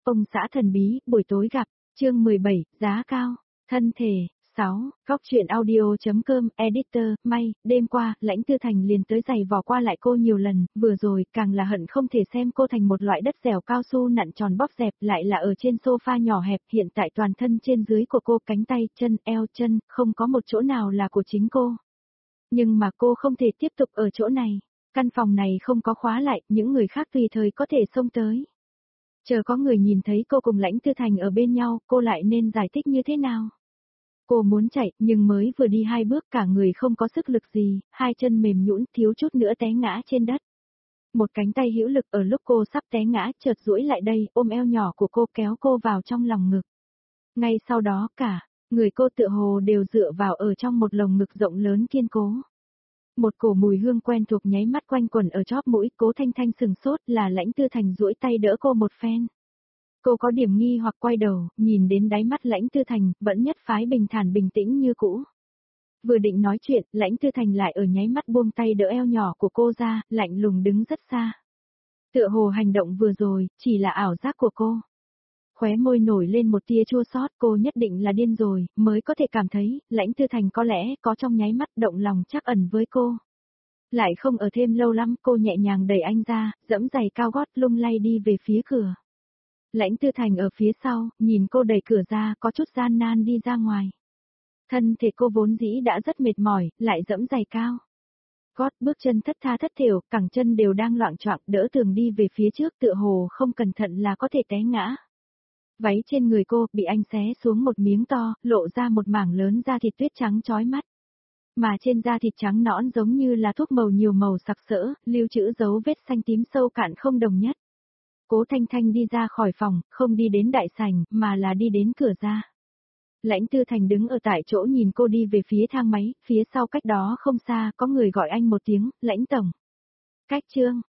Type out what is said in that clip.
Ông xã thần bí, buổi tối gặp, chương 17, giá cao, thân thể, 6, góc truyện audio.com, editor, may, đêm qua, Lãnh Tư Thành liền tới giày vò qua lại cô nhiều lần, vừa rồi, càng là hận không thể xem cô thành một loại đất dẻo cao su nặn tròn bóp dẹp, lại là ở trên sofa nhỏ hẹp, hiện tại toàn thân trên dưới của cô, cánh tay, chân, eo, chân, không có một chỗ nào là của chính cô. Nhưng mà cô không thể tiếp tục ở chỗ này, căn phòng này không có khóa lại, những người khác tùy thời có thể xông tới. Chờ có người nhìn thấy cô cùng Lãnh Tư Thành ở bên nhau, cô lại nên giải thích như thế nào? Cô muốn chạy, nhưng mới vừa đi 2 bước cả người không có sức lực gì, 2 chân mềm nhũn thiếu chút nữa té ngã trên đất. Một cánh tay hữu lực ở lúc cô sắp té ngã chợt duỗi lại đây, ôm eo nhỏ của cô kéo cô vào trong lòng ngực. Ngay sau đó cả, người cô tựa hồ đều dựa vào ở trong một lồng ngực rộng lớn kiên cố. Một cổ mùi hương quen thuộc nháy mắt quanh quẩn ở chóp mũi, Cố Thanh Thanh sừng sốt là Lãnh Tư Thành duỗi tay đỡ cô một phen. Cô có điểm nghi hoặc quay đầu, nhìn đến đáy mắt Lãnh Tư Thành, vẫn nhất phái bình thản bình tĩnh như cũ. Vừa định nói chuyện, Lãnh Tư Thành lại ở nháy mắt buông tay đỡ eo nhỏ của cô ra, lạnh lùng đứng rất xa. Tựa hồ hành động vừa rồi, chỉ là ảo giác của cô. Khóe môi nổi lên một tia chua xót, cô nhất định là điên rồi, mới có thể cảm thấy, Lãnh Tư Thành có lẽ có trong nháy mắt động lòng trắc ẩn với cô. Lại không ở thêm lâu lắm, cô nhẹ nhàng đẩy anh ra, dẫm giày cao gót lung lay đi về phía cửa. Lãnh Tư Thành ở phía sau, nhìn cô đẩy cửa ra, có chút gian nan đi ra ngoài. Thân thể cô vốn dĩ đã rất mệt mỏi, lại dẫm giày cao. Gót bước chân thất tha thất thểu, cẳng chân đều đang loạng choạng, đỡ tường đi về phía trước, tựa hồ không cẩn thận là có thể té ngã. Váy trên người cô bị anh xé xuống một miếng to, lộ ra một mảng lớn da thịt tuyết trắng chói mắt. Mà trên da thịt trắng nõn giống như là thuốc màu nhiều màu sặc sỡ, lưu trữ dấu vết xanh tím sâu cạn không đồng nhất. Cố Thanh Thanh đi ra khỏi phòng, không đi đến đại sảnh, mà là đi đến cửa ra. Lãnh Tư Thành đứng ở tại chỗ nhìn cô đi về phía thang máy, phía sau cách đó không xa có người gọi anh một tiếng, Lãnh Tổng. Cách Trương,